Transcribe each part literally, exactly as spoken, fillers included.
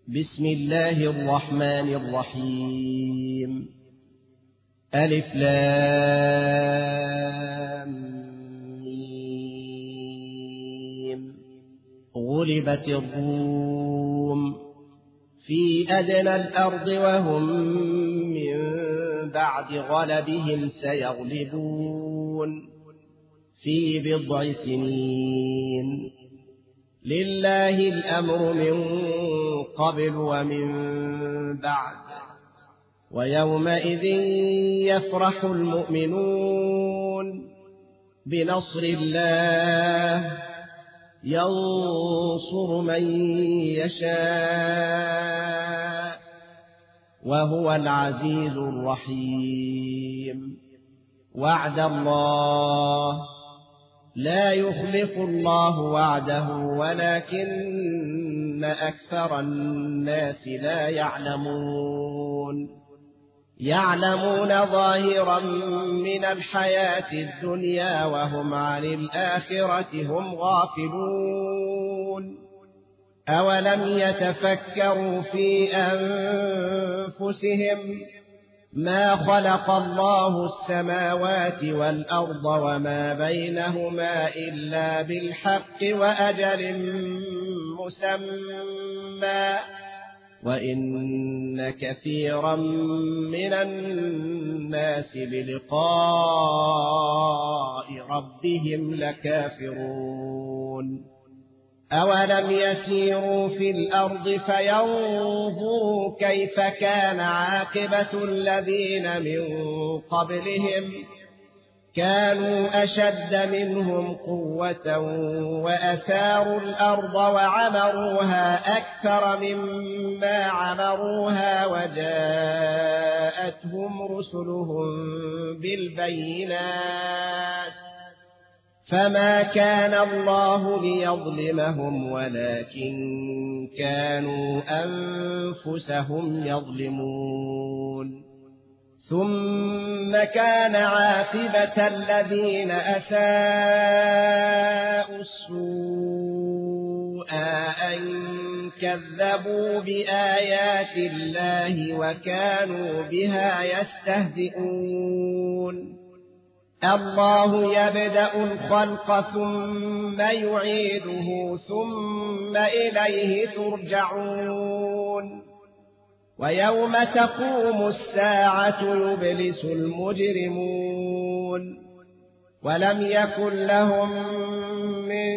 بسم الله الرحمن الرحيم. ألف لام ميم. غلبت الروم في أدنى الأرض وهم من بعد غلبهم سيغلبون في بضع سنين. لله الأمر من قبل ومن بعد، ويومئذ يفرح المؤمنون بنصر الله ينصر من يشاء وهو العزيز الرحيم. وعد الله لا يخلف الله وعده ولكن أكثر الناس لا يعلمون. يعلمون ظاهرا من الحياة الدنيا وهم عن الآخرة هم غافلون. أولم يتفكروا في أنفسهم ما خلق الله السماوات والأرض وما بينهما إلا بالحق وأجل مسمى وإن كثيرا من الناس بلقاء ربهم لكافرون. أولم يسيروا في الأرض فينظروا كيف كان عاقبة الذين من قبلهم كانوا أشد منهم قوة وأثاروا الأرض وعمروها أكثر مما عمروها وجاءتهم رسلهم بالبينات فما كان الله ليظلمهم ولكن كانوا أنفسهم يظلمون. ثم كان عاقبة الذين أساءوا السوء أن كذبوا بآيات الله وكانوا بها يستهزئون. الله يبدأ الخلق ثم يعيده ثم إليه ترجعون. ويوم تقوم الساعة يبلس المجرمون ولم يكن لهم من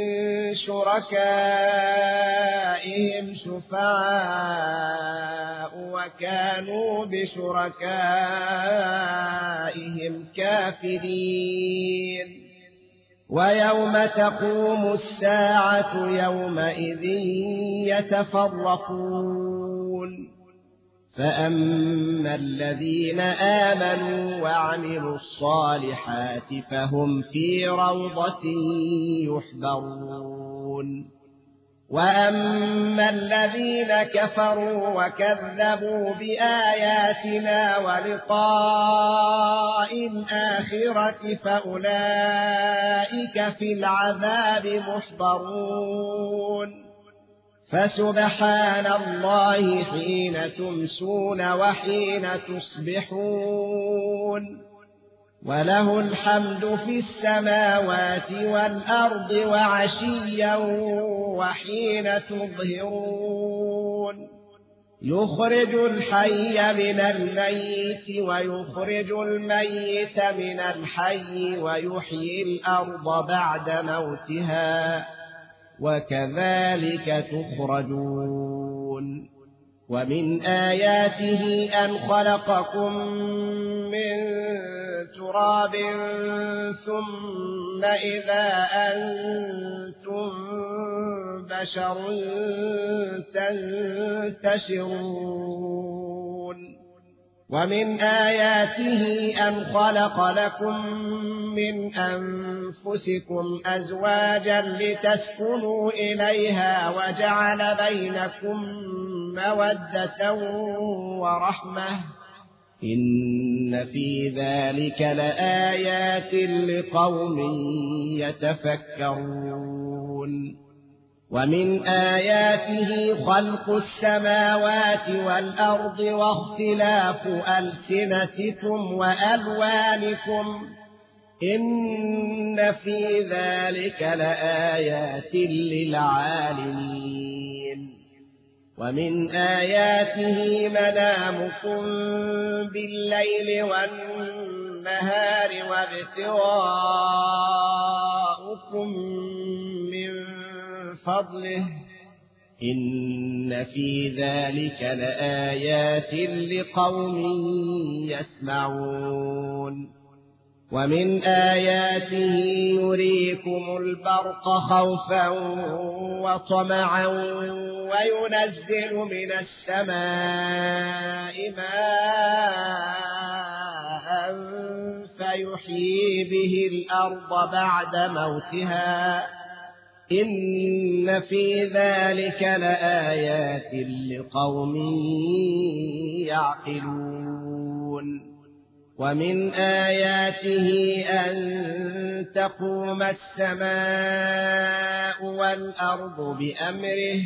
شركائهم شفعاء وكانوا بشركائهم كافرين. ويوم تقوم الساعة يومئذ يتفرقون. فأما الذين آمنوا وعملوا الصالحات فهم في روضة يحبرون. وأما الذين كفروا وكذبوا بآياتنا ولقاء الآخرة فأولئك في العذاب محضرون. فسبحان الله حين تمسون وحين تصبحون وله الحمد في السماوات والأرض وعشيا وحين تظهرون. يخرج الحي من الميت ويخرج الميت من الحي ويحيي الأرض بعد موتها وكذلك تخرجون. ومن آياته أن خلقكم من تراب ثم إذا أنتم بشر تنتشرون. ومن آياته أن خلق لكم من أنفسكم أزواجا لتسكنوا إليها وجعل بينكم مودة ورحمة إن في ذلك لآيات لقوم يتفكرون. ومن آياته خلق السماوات والأرض واختلاف ألسنتكم وألوانكم إن في ذلك لآيات للعالمين ومن آياته منامكم بالليل والنهار وابتغاؤكم من فضله إن في ذلك لآيات لقوم يسمعون ومن آياته يريكم البرق خوفا وطمعا وينزل من السماء ماء فيحيي به الأرض بعد موتها إن في ذلك لآيات لقوم يعقلون ومن آياته أن تقوم السماء والأرض بأمره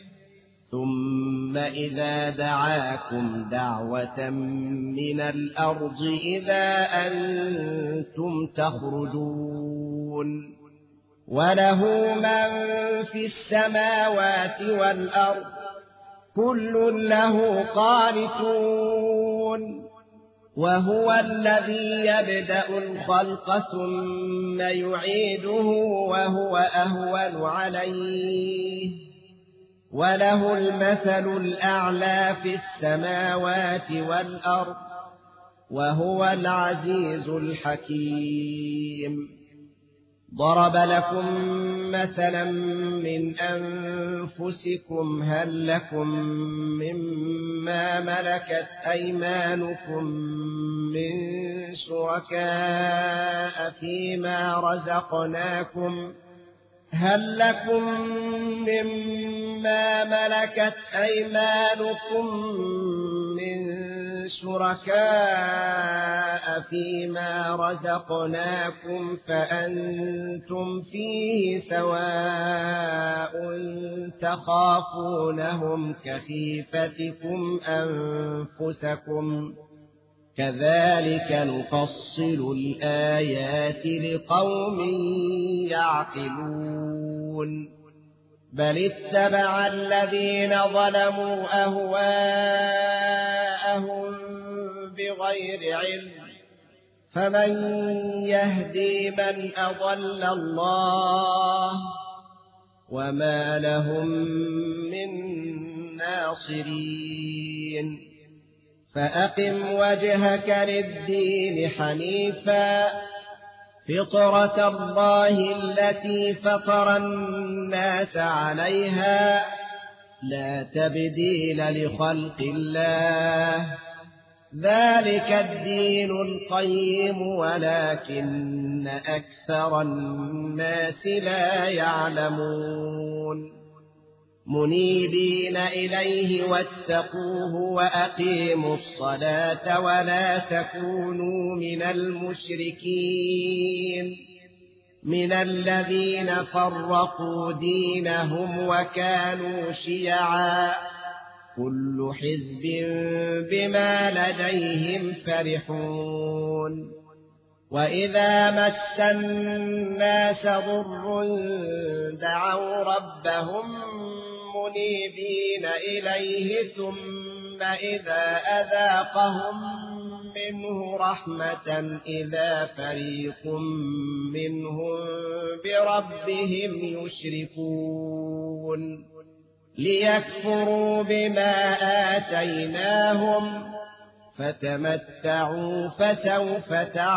ثم إذا دعاكم دعوة من الأرض إذا أنتم تخرجون وله من في السماوات والأرض كل له قانتون وهو الذي يبدأ الخلق ثم يعيده وهو أهون عليه وله المثل الأعلى في السماوات والأرض وهو العزيز الحكيم ضرب لكم مثلا من أنفسكم هل لكم مما ملكت أيمانكم من شركاء فيما رزقناكم هل لكم مما ملكت أيمانكم من شركاء فيما رزقناكم فأنتم فيه سواء تخافونهم كخيفتكم أنفسكم كذلك نفصل الآيات لقوم يعقلون بل اتبع الذين ظلموا أهواءهم بغير علم فمن يهدي من أضل الله وما لهم من ناصرين فأقم وجهك للدين حنيفا فطرة الله التي فطر الناس عليها لا تبديل لخلق الله ذلك الدين القيم ولكن أكثر الناس لا يعلمون منيبين إليه واتقوه وأقيموا الصلاة ولا تكونوا من المشركين من الذين فرقوا دينهم وكانوا شيعا كل حزب بما لديهم فرحون وإذا مس الناس ضر دعوا ربهم منيبين إليه ثم إذا أذاقهم منه رحمة إذا فريق منهم بربهم يشركون ليكفروا بما آتيناهم فتمتعوا فسوف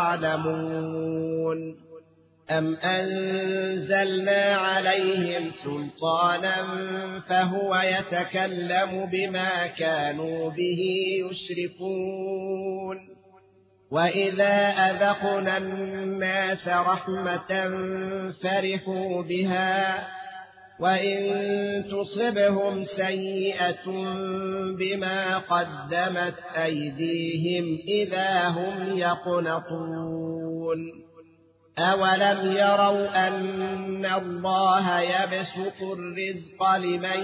تعلمون أم أنزلنا عليهم سلطانا فهو يتكلم بما كانوا به يشركون وإذا أذقنا الناس رحمة فرحوا بها وإن تصبهم سيئة بما قدمت أيديهم إذا هم يقنطون أولم يروا أن الله يبسط الرزق لمن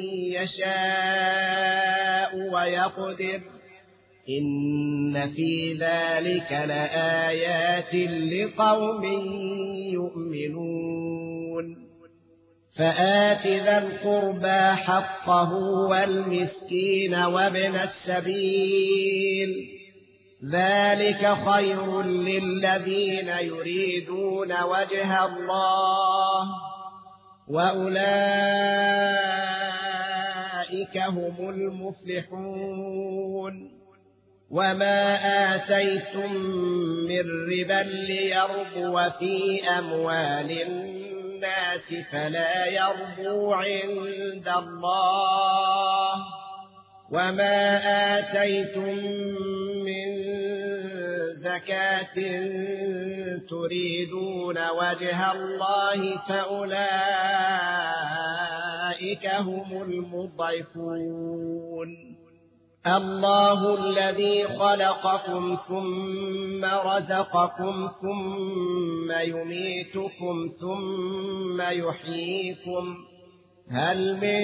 يشاء ويقدر إن في ذلك لآيات لقوم يؤمنون فآت ذا القربى حقه والمسكين وابن السبيل ذلك خير للذين يريدون وجه الله وأولئك هم المفلحون وما آتيتم من ربا ليربو في أموال الناس فلا يربو عند الله وما آتيتم من زكاة تريدون وجه الله فأولئك هم المضعفون الله الذي خلقكم ثم رزقكم ثم يميتكم ثم يحييكم هل من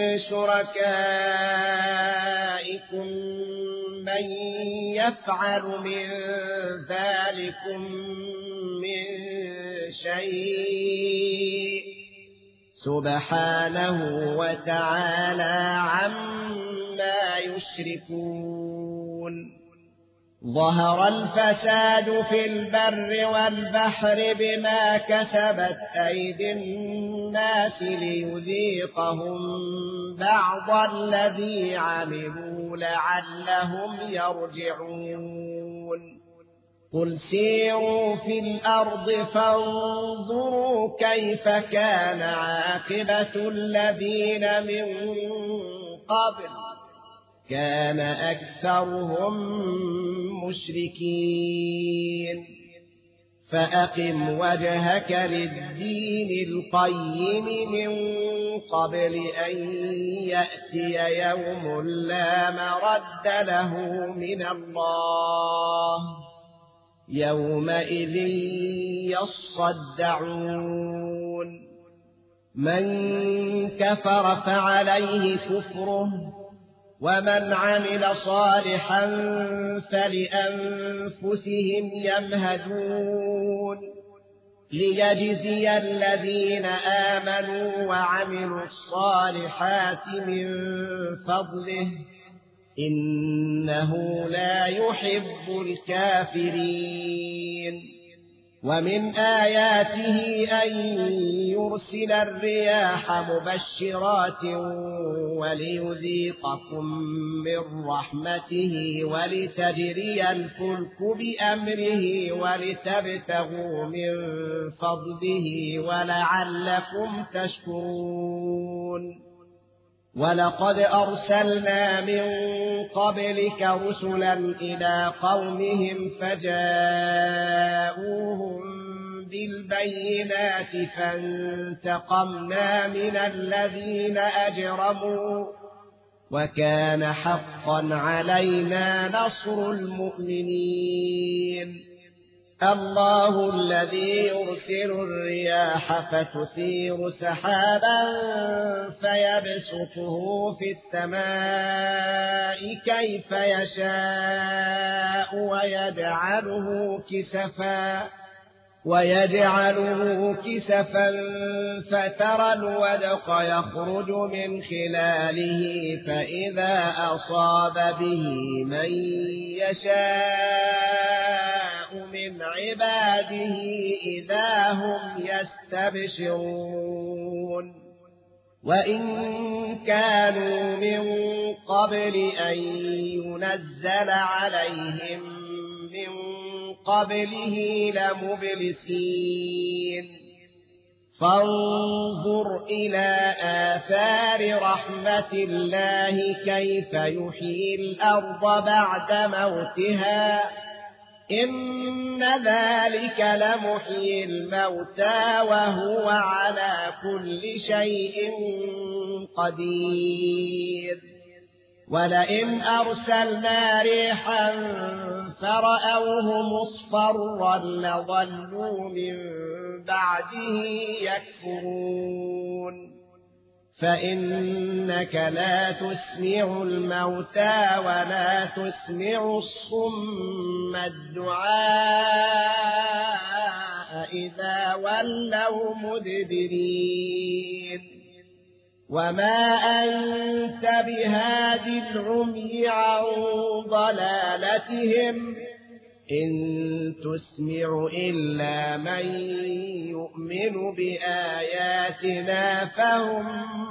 شركائكم من يفعل من ذلكم من شيء سبحانه وتعالى عما يشركون ظهر الفساد في البر والبحر بما كسبت أيدي الناس ليذيقهم بعض الذي عملوا لعلهم يرجعون قل سيروا في الأرض فانظروا كيف كان عاقبة الذين من قبل كان أكثرهم مشركين فأقم وجهك للدين القيم من قبل أن يأتي يوم لا مرد له من الله يومئذ يصدعون من كفر فعليه كفره ومن عمل صالحا فلأنفسهم يمهدون ليجزي الذين آمنوا وعملوا الصالحات من فضله إنه لا يحب الكافرين ومن آياته أن يرسل الرياح مبشرات وليذيقكم من رحمته ولتجري الفلك بأمره ولتبتغوا من فضله ولعلكم تشكرون ولقد أرسلنا من قبلك رسلا إلى قومهم فجاءوهم بالبينات فانتقمنا من الذين أجرموا وكان حقا علينا نصر المؤمنين الله الذي يرسل الرياح فتثير سحابا فيبسطه في السماء كيف يشاء ويجعله كسفا ويجعله كسفا فترى الودق يخرج من خلاله فإذا أصاب به من يشاء من عباده إذا هم يستبشرون وإن كانوا من قبل أن ينزل عليهم من قبله لمبلسين فانظر إلى آثار رحمة الله كيف يحيي الأرض بعد موتها إن ذلك لمحيي الموتى وهو على كل شيء قدير ولئن أرسلنا ريحا فرأوه مصفرا لظلوا من بعده يكفرون فإنك لا تسمع الموتى ولا تسمع الصم الدعاء إذا ولوا مدبرين وما أنت بهاد العمي عن ضلالتهم إن تسمع إلا من يؤمن بآياتنا فهم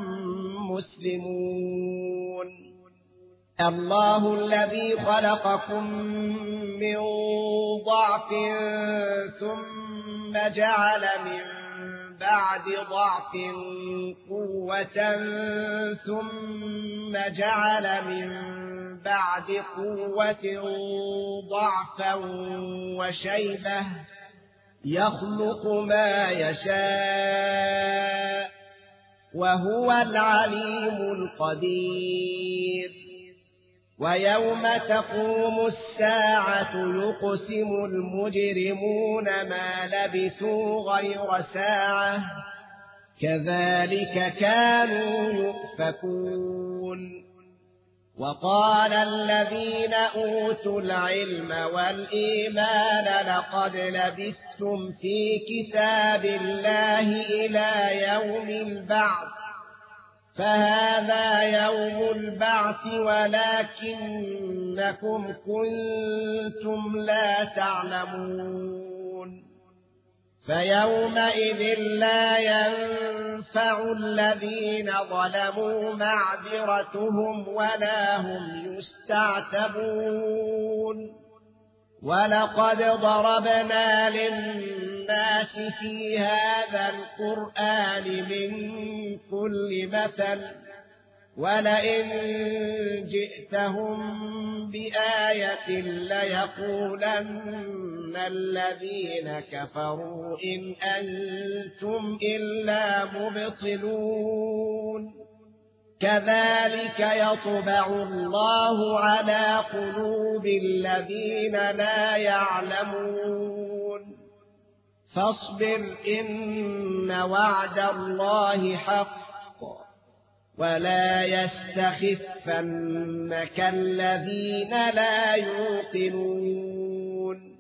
مسلمون الله الذي خلقكم من ضعف ثم جعل من بعد ضعف قوة ثم جعل من بعد قوة ضعفا وشيبة يخلق ما يشاء وهو العليم القدير ويوم تقوم الساعة يقسم المجرمون ما لبثوا غير ساعة كذلك كانوا يؤفكون وقال الذين أوتوا العلم والإيمان لقد لبثتم في كتاب الله إلى يوم البعث فهذا يوم البعث ولكنكم كنتم لا تعلمون فيومئذ لا ينفع الذين ظلموا معذرتهم ولا هم يستعتبون ولقد ضربنا للناس في هذا القرآن من كل مثل ولئن جئتهم بآية ليقولن الذين كفروا إن أنتم إلا مبطلون كذلك يطبع الله على قلوب الذين لا يعلمون فاصبر إن وعد الله حق ولا يستخفنك الذين لا يوقنون